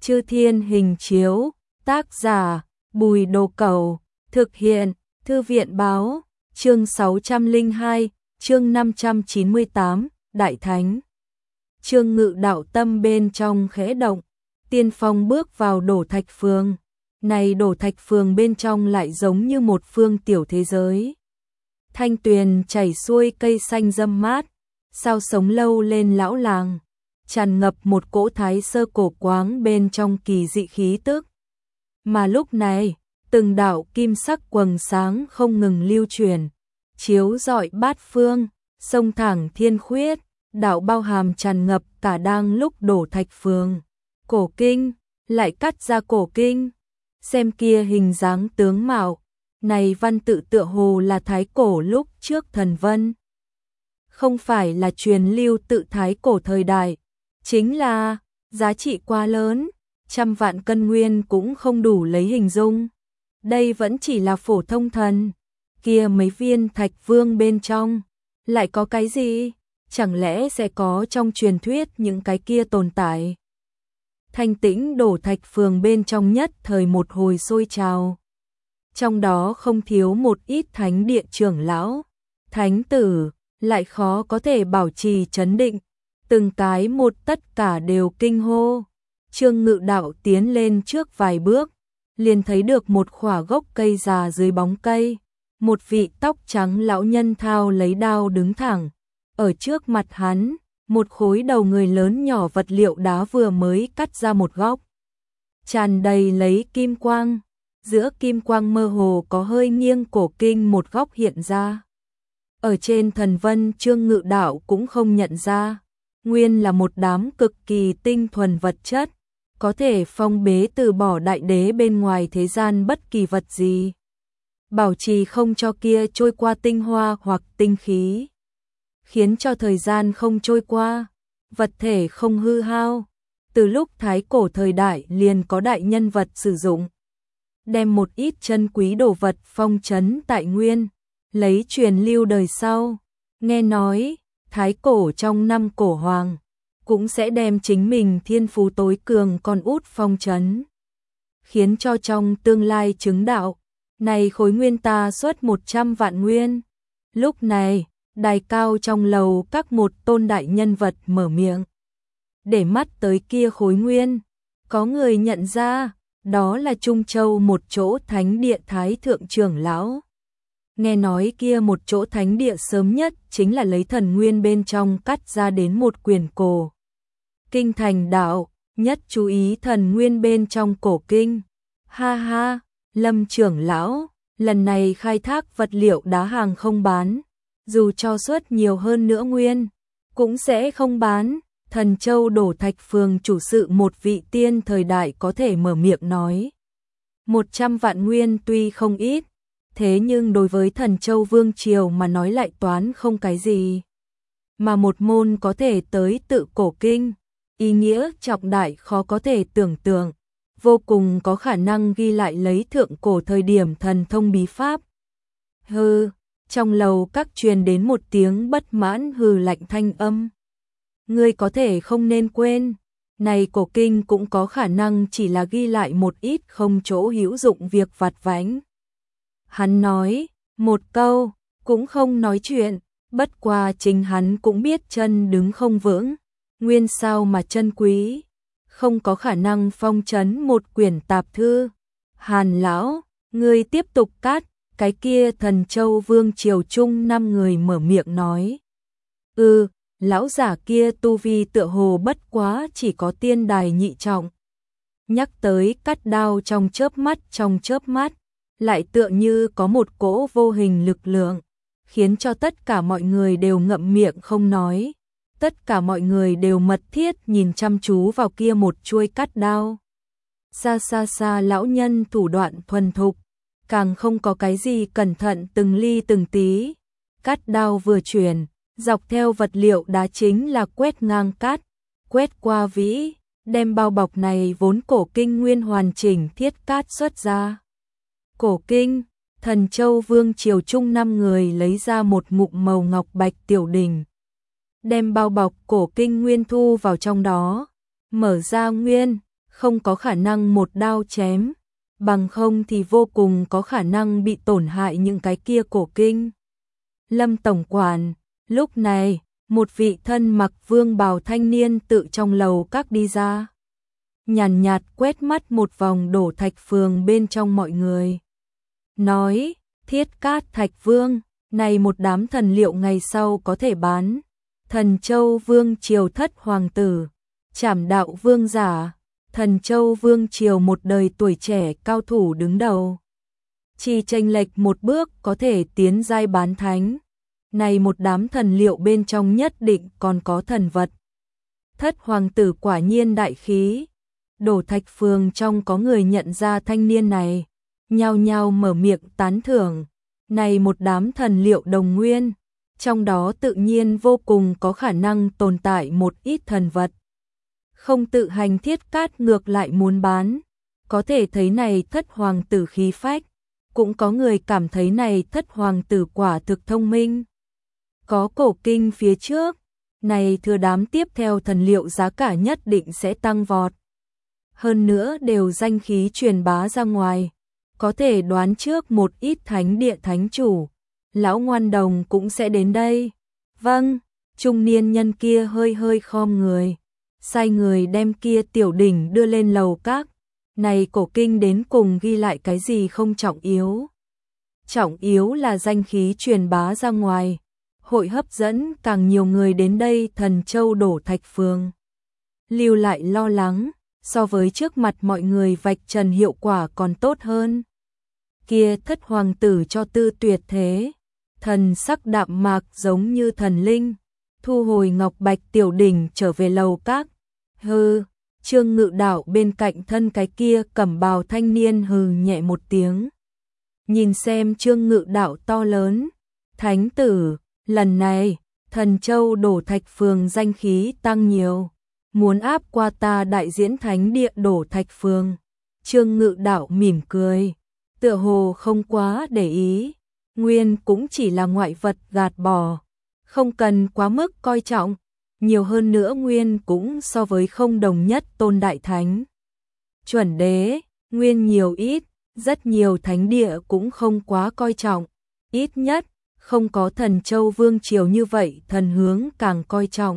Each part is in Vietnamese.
Chư Thiên Hình Chiếu, tác giả, Bùi Đồ Cẩu, thực hiện, Thư viện báo, chương 602, chương 598, Đại Thánh. Trương Ngự đạo tâm bên trong khẽ động, tiên phong bước vào Đổ Thạch Phường. Này Đổ Thạch Phường bên trong lại giống như một phương tiểu thế giới. Thanh tuyền chảy xuôi, cây xanh râm mát, sao sống lâu lên lão làng, tràn ngập một cỗ thái sơ cổ quáng bên trong kỳ dị khí tức. Mà lúc này, từng đạo kim sắc quầng sáng không ngừng lưu truyền, chiếu rọi bát phương, sông thẳng thiên khuyết, đạo bao hàm tràn ngập cả đang lúc Đổ Thạch Phường. Cổ kinh, lại cắt ra cổ kinh, xem kia hình dáng tướng mạo, này văn tự tựa hồ là thái cổ lúc trước thần vân. Không phải là truyền lưu tự thái cổ thời đại, chính là giá trị quá lớn, trăm vạn cân nguyên cũng không đủ lấy hình dung. Đây vẫn chỉ là phổ thông thần, kia mấy viên thạch vương bên trong, lại có cái gì? Chẳng lẽ sẽ có trong truyền thuyết những cái kia tồn tại? Thanh tĩnh Đổ Thạch Phường bên trong nhất thời một hồi sôi trào. Trong đó không thiếu một ít thánh địa trưởng lão, thánh tử, lại khó có thể bảo trì trấn định. Từng cái một tất cả đều kinh hô. Trương Ngự đạo tiến lên trước vài bước, liền thấy được một khỏa gốc cây già dưới bóng cây. Một vị tóc trắng lão nhân thao lấy đao đứng thẳng. Ở trước mặt hắn, một khối đầu người lớn nhỏ vật liệu đá vừa mới cắt ra một góc. Tràn đầy lấy kim quang, giữa kim quang mơ hồ có hơi nghiêng cổ kinh một góc hiện ra. Ở trên thần vân Trương Ngự đạo cũng không nhận ra, nguyên là một đám cực kỳ tinh thuần vật chất, có thể phong bế từ bỏ đại đế bên ngoài thế gian bất kỳ vật gì. Bảo trì không cho kia trôi qua tinh hoa hoặc tinh khí, khiến cho thời gian không trôi qua, vật thể không hư hao. Từ lúc thái cổ thời đại liền có đại nhân vật sử dụng, đem một ít chân quý đồ vật phong trấn tại nguyên, lấy truyền lưu đời sau. Nghe nói, thái cổ trong năm cổ hoàng, cũng sẽ đem chính mình thiên phú tối cường con út phong trấn, khiến cho trong tương lai chứng đạo, này khối nguyên ta xuất 100 vạn nguyên. Lúc này, đài cao trong lầu các một tôn đại nhân vật mở miệng, để mắt tới kia khối nguyên, có người nhận ra, đó là Trung Châu một chỗ thánh địa thái thượng trưởng lão. Nghe nói kia một chỗ thánh địa sớm nhất chính là lấy thần nguyên bên trong cắt ra đến một quyển cổ kinh thành đạo, nhất chú ý thần nguyên bên trong cổ kinh. Ha ha, Lâm trưởng lão, lần này khai thác vật liệu đá hàng không bán, dù cho suất nhiều hơn nữa nguyên, cũng sẽ không bán. Thần Châu Đổ Thạch Phường chủ sự một vị tiên thời đại có thể mở miệng nói. 100 vạn nguyên tuy không ít, thế nhưng đối với Thần Châu Vương Triều mà nói lại toán không cái gì. Mà một môn có thể tới tự cổ kinh, ý nghĩa trọng đại khó có thể tưởng tượng, vô cùng có khả năng ghi lại lấy thượng cổ thời điểm thần thông bí pháp. Hừ, trong lầu các truyền đến một tiếng bất mãn hừ lạnh thanh âm. Ngươi có thể không nên quên, này cổ kinh cũng có khả năng chỉ là ghi lại một ít không chỗ hữu dụng việc vặt vãnh. Hắn nói, một câu, cũng không nói chuyện, bất qua chính hắn cũng biết chân đứng không vững, nguyên sao mà chân quý, không có khả năng phong trấn một quyển tạp thư. Hàn lão, ngươi tiếp tục cắt, cái kia Thần Châu Vương Triều Trung 5 người mở miệng nói. Lão giả kia tu vi tựa hồ bất quá chỉ có tiên đài nhị trọng. Nhắc tới cắt đao trong chớp mắt, lại tựa như có một cỗ vô hình lực lượng, khiến cho tất cả mọi người đều ngậm miệng không nói. Tất cả mọi người đều mật thiết nhìn chăm chú vào kia một chuôi cắt đao. Xa lão nhân thủ đoạn thuần thục, càng không có cái gì cẩn thận từng ly từng tí. Cắt đao vừa chuyển, dọc theo vật liệu đá chính là quét ngang cắt, quét qua vĩ, đem bao bọc này vốn cổ kinh nguyên hoàn chỉnh thiết cát xuất ra. Cổ kinh, Thần Châu Vương Triều Trung 5 người lấy ra một ngụm màu ngọc bạch tiểu đỉnh, đem bao bọc cổ kinh nguyên thu vào trong đó, mở ra nguyên, không có khả năng một đao chém, bằng không thì vô cùng có khả năng bị tổn hại những cái kia cổ kinh. Lâm tổng quản, lúc này, một vị thân mặc vương bào thanh niên tự trong lầu các đi ra. Nhàn nhạt quét mắt một vòng Đổ Thạch Phường bên trong mọi người. Nói, Thiết Cát Thạch Vương, này một đám thần liệu ngày sau có thể bán. Thần Châu Vương Triều thất hoàng tử, Trảm Đạo Vương giả, Thần Châu Vương Triều một đời tuổi trẻ cao thủ đứng đầu. Chỉ chênh lệch một bước có thể tiến giai bán thánh. Này một đám thần liệu bên trong nhất định còn có thần vật. Thất hoàng tử quả nhiên đại khí. Đổ Thạch Phường trong có người nhận ra thanh niên này, nhao nhao mở miệng tán thưởng. Này một đám thần liệu đồng nguyên, trong đó tự nhiên vô cùng có khả năng tồn tại một ít thần vật. Không tự hành Thiết Cát ngược lại muốn bán, có thể thấy này thất hoàng tử khí phách, cũng có người cảm thấy này thất hoàng tử quả thực thông minh. Có cổ kinh phía trước, này thừa đám tiếp theo thần liệu giá cả nhất định sẽ tăng vọt. Hơn nữa đều danh khí truyền bá ra ngoài, có thể đoán trước một ít thánh địa thánh chủ, lão ngoan đồng cũng sẽ đến đây. Vâng, trung niên nhân kia hơi hơi khom người, sai người đem kia tiểu đỉnh đưa lên lầu các. Này cổ kinh đến cùng ghi lại cái gì không trọng yếu. Trọng yếu là danh khí truyền bá ra ngoài, hội hấp dẫn càng nhiều người đến đây Thần Châu Đổ Thạch Phường. Lưu lại lo lắng, so với trước mặt mọi người vạch trần hiệu quả còn tốt hơn. Kia thất hoàng tử cho tư tuyệt thế, thần sắc đạm mạc giống như thần linh, thu hồi ngọc bạch tiểu đỉnh trở về lầu các. Hừ, Trương Ngự Đạo bên cạnh thân cái kia cẩm bào thanh niên hừ nhẹ một tiếng. Nhìn xem Trương Ngự Đạo to lớn, thánh tử, lần này, Thần Châu Đổ Thạch Phường danh khí tăng nhiều, muốn áp qua ta đại diễn thánh địa Đổ Thạch Phường. Trương Ngự Đạo mỉm cười, tựa hồ không quá để ý, nguyên cũng chỉ là ngoại vật gạt bỏ, không cần quá mức coi trọng, nhiều hơn nữa nguyên cũng so với không đồng nhất tôn đại thánh. Chuẩn đế, nguyên nhiều ít, rất nhiều thánh địa cũng không quá coi trọng, ít nhất, không có Thần Châu Vương Triều như vậy thần hướng càng coi trọng.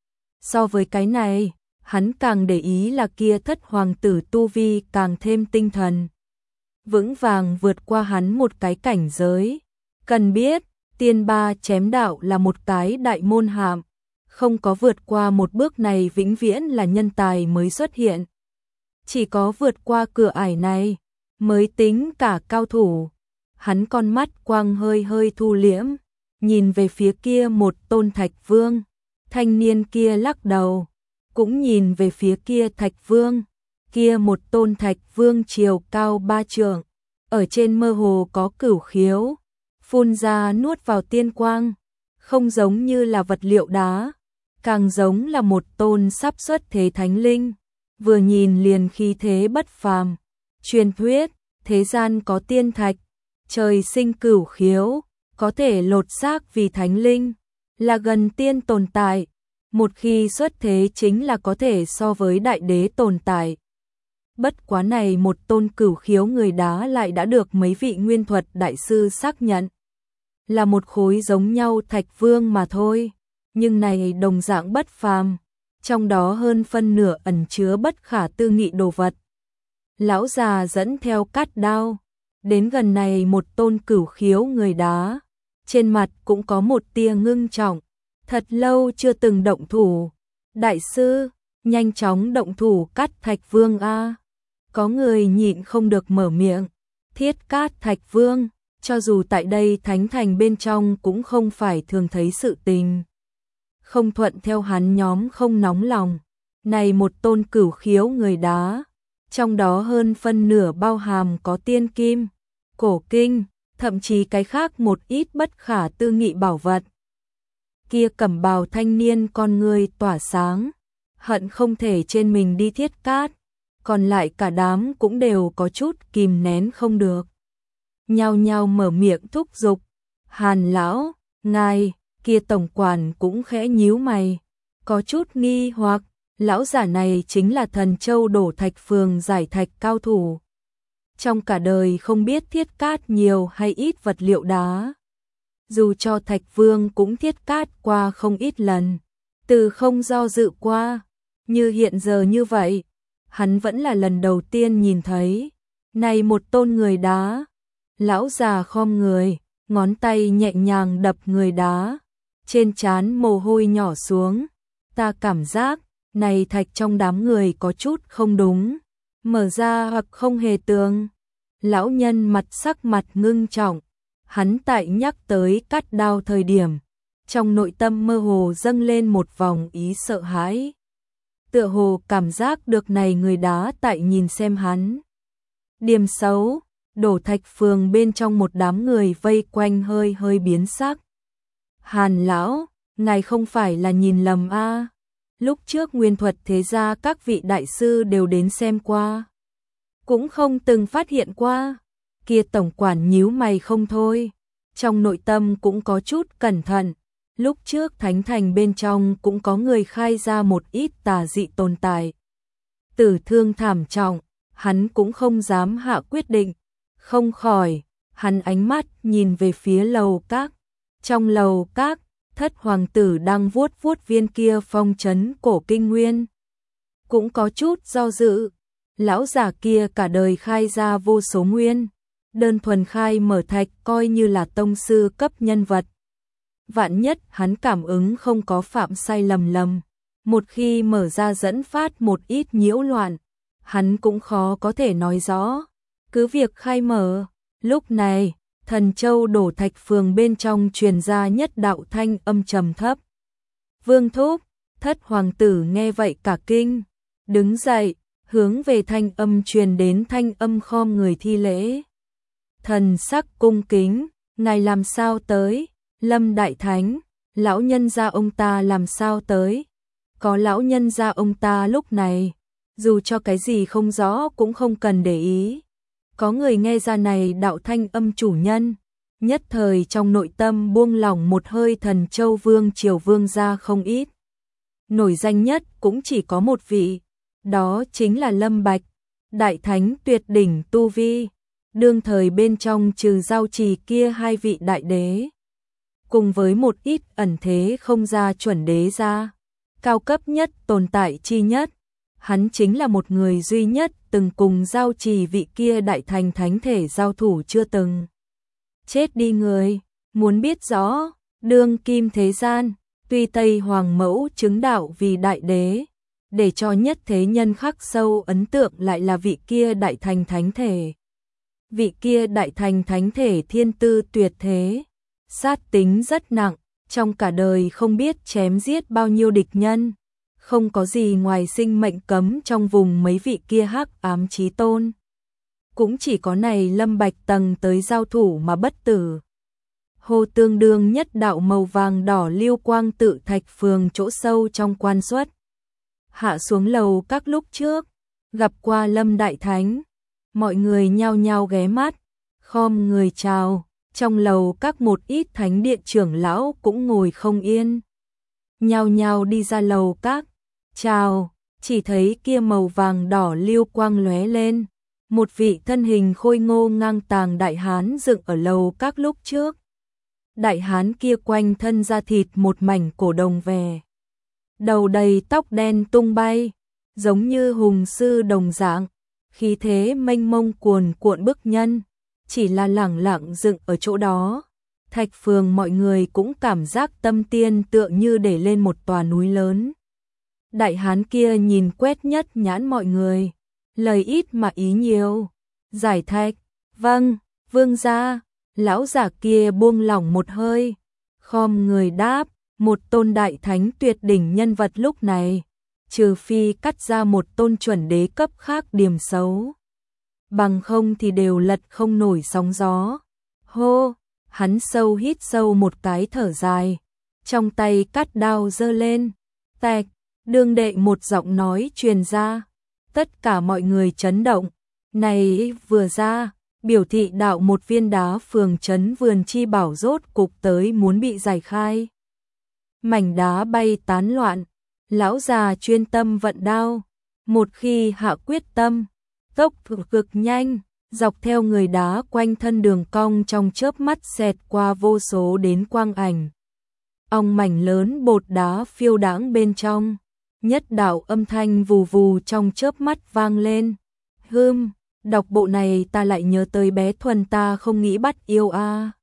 So với cái này, hắn càng để ý là kia thất hoàng tử tu vi càng thêm tinh thần. Vững vàng vượt qua hắn một cái cảnh giới. Cần biết, tiên ba chém đạo là một cái đại môn hàm. Không có vượt qua một bước này vĩnh viễn là nhân tài mới xuất hiện. Chỉ có vượt qua cửa ải này, mới tính cả cao thủ. Hắn con mắt quang hơi hơi thu liễm, nhìn về phía kia một tôn Thạch Vương. Thanh niên kia lắc đầu, cũng nhìn về phía kia Thạch Vương. Kia một tôn Thạch Vương chiều cao 3 trượng, ở trên mơ hồ có cửu khiếu, phun ra nuốt vào tiên quang, không giống như là vật liệu đá, càng giống là một tôn sắp xuất thế thánh linh, vừa nhìn liền khí thế bất phàm. Truyền thuyết, thế gian có tiên thạch, trời sinh cửu khiếu, có thể lột xác vì thánh linh, là gần tiên tồn tại, một khi xuất thế chính là có thể so với đại đế tồn tại. Bất quá này một tôn cửu khiếu người đá lại đã được mấy vị nguyên thuật đại sư xác nhận, là một khối giống nhau Thạch Vương mà thôi, nhưng này đồng dạng bất phàm, trong đó hơn phân nửa ẩn chứa bất khả tư nghị đồ vật. Lão già dẫn theo cát đao, đến gần này một tôn cửu khiếu người đá, trên mặt cũng có một tia ngưng trọng, thật lâu chưa từng động thủ. Đại sư, nhanh chóng động thủ cắt Thạch Vương a. Có người nhịn không được mở miệng, Thiết Cát Thạch Vương, cho dù tại đây thánh thành bên trong cũng không phải thường thấy sự tình. Không thuận theo hắn nhóm không nóng lòng, này một tôn cửu khiếu người đá, trong đó hơn phân nửa bao hàm có tiên kim, cổ kinh, thậm chí cái khác một ít bất khả tư nghị bảo vật. Kia cẩm bào thanh niên con người tỏa sáng, hận không thể trên mình đi Thiết Cát, còn lại cả đám cũng đều có chút kìm nén không được. Nhao nhao mở miệng thúc giục, Hàn lão, ngài, kia tổng quản cũng khẽ nhíu mày, có chút nghi hoặc, Lão giả này chính là Thần Châu đổ thạch phường giải thạch cao thủ. Trong cả đời không biết thiết cát nhiều hay ít vật liệu đá. Dù cho Thạch Vương cũng thiết cát qua không ít lần, từ không do dự qua, như hiện giờ như vậy, hắn vẫn là lần đầu tiên nhìn thấy. Này một tôn người đá, lão già khom người, ngón tay nhẹ nhàng đập người đá, trên trán mồ hôi nhỏ xuống, ta cảm giác, này thạch trong đám người có chút không đúng, mở ra hoặc không hề tường. Lão nhân sắc mặt ngưng trọng, hắn tại nhắc tới cắt đao thời điểm, trong nội tâm mơ hồ dâng lên một vòng ý sợ hãi. Tựa hồ cảm giác được này người đá tại nhìn xem hắn. Điểm xấu, đổ thạch phường bên trong một đám người vây quanh hơi biến sắc. Hàn lão, ngài không phải là nhìn lầm a? Lúc trước nguyên thuật thế gia các vị đại sư đều đến xem qua, cũng không từng phát hiện qua. Kia tổng quản nhíu mày không thôi, trong nội tâm cũng có chút cẩn thận. Lúc trước thánh thành bên trong cũng có người khai ra một ít tà dị tồn tại. Tử thương thảm trọng, hắn cũng không dám hạ quyết định. Không khỏi, hắn ánh mắt nhìn về phía lầu các. Trong lầu các, Thất hoàng tử đang vuốt viên kia phong trấn cổ kinh nguyên. Cũng có chút do dự, lão giả kia cả đời khai ra vô số nguyên, đơn thuần khai mở thạch coi như là tông sư cấp nhân vật. Vạn nhất hắn cảm ứng không có phạm sai lầm, một khi mở ra dẫn phát một ít nhiễu loạn, hắn cũng khó có thể nói rõ. Cứ việc khai mở, lúc này, Thần Châu đổ thạch phường bên trong truyền ra nhất đạo thanh âm trầm thấp. Vương thúc, Thất hoàng tử nghe vậy cả kinh, đứng dậy, hướng về thanh âm truyền đến thanh âm khom người thi lễ. Thần sắc cung kính, ngài làm sao tới? Lâm Đại Thánh, lão nhân gia ông ta làm sao tới? Có lão nhân gia ông ta lúc này, dù cho cái gì không rõ cũng không cần để ý. Có người nghe ra này đạo thanh âm chủ nhân, nhất thời trong nội tâm buông lỏng một hơi. Thần Châu Vương triều vương gia không ít. Nổi danh nhất cũng chỉ có một vị, đó chính là Lâm Bạch, đại thánh tuyệt đỉnh tu vi, đương thời bên trong trừ giao trì kia hai vị đại đế, cùng với một ít ẩn thế không ra chuẩn đế ra, cao cấp nhất tồn tại chi nhất. Hắn chính là một người duy nhất từng cùng giao trì vị kia đại thành thánh thể giao thủ chưa từng chết đi người. Muốn biết rõ, đương kim thế gian, tuy Tây Hoàng mẫu chứng đạo vì đại đế, để cho nhất thế nhân khắc sâu ấn tượng lại là vị kia đại thành thánh thể. Vị kia đại thành thánh thể thiên tư tuyệt thế, sát tính rất nặng, trong cả đời không biết chém giết bao nhiêu địch nhân. Không có gì ngoài sinh mệnh cấm trong vùng mấy vị kia hắc ám chí tôn. Cũng chỉ có này Lâm Bạch tầng tới giao thủ mà bất tử. Hồ tương đương nhất đạo màu vàng đỏ lưu quang tự thạch phường chỗ sâu trong quan xuất. Hạ xuống lầu các lúc trước, gặp qua Lâm Đại Thánh. Mọi người nhao nhao ghé mắt, khom người chào. Trong lầu các một ít thánh điện trưởng lão cũng ngồi không yên, nhao nhao đi ra lầu các. Chào, chỉ thấy kia màu vàng đỏ lưu quang lóe lên, một vị thân hình khôi ngô ngang tàng đại hán dựng ở lầu các lúc trước. Đại hán kia quanh thân da thịt một mảnh cổ đồng vẻ, đầu đầy tóc đen tung bay, giống như hùng sư đồng dạng, khí thế mênh mông cuồn cuộn bức nhân, chỉ là lẳng lặng dựng ở chỗ đó. Thạch phường mọi người cũng cảm giác tâm tiên tựa như để lên một tòa núi lớn. Đại hán kia nhìn quét nhất nhãn mọi người, lời ít mà ý nhiều. Giải thạch, vâng, vương gia. Lão giả kia buông lỏng một hơi, khom người đáp, một tôn đại thánh tuyệt đỉnh nhân vật lúc này, trừ phi cắt ra một tôn chuẩn đế cấp khác điểm xấu, bằng không thì đều lật không nổi sóng gió. Hô, hắn sâu hít sâu một cái thở dài, trong tay cắt đao giơ lên, tạch, đương đệ một giọng nói truyền ra, tất cả mọi người chấn động. Này vừa ra, biểu thị đạo một viên đá phường trấn vườn chi bảo rốt cục tới muốn bị giải khai. Mảnh đá bay tán loạn, Lão già chuyên tâm vận đao, một khi hạ quyết tâm, tốc cực nhanh, dọc theo người đá quanh thân đường cong trong chớp mắt xẹt qua vô số đến quang ảnh. Ong mảnh lớn bột đá phiêu đãng bên trong, nhất đạo âm thanh vù vù trong chớp mắt vang lên. Đọc bộ này ta lại nhớ tới bé Thuần ta không nghĩ bắt yêu a.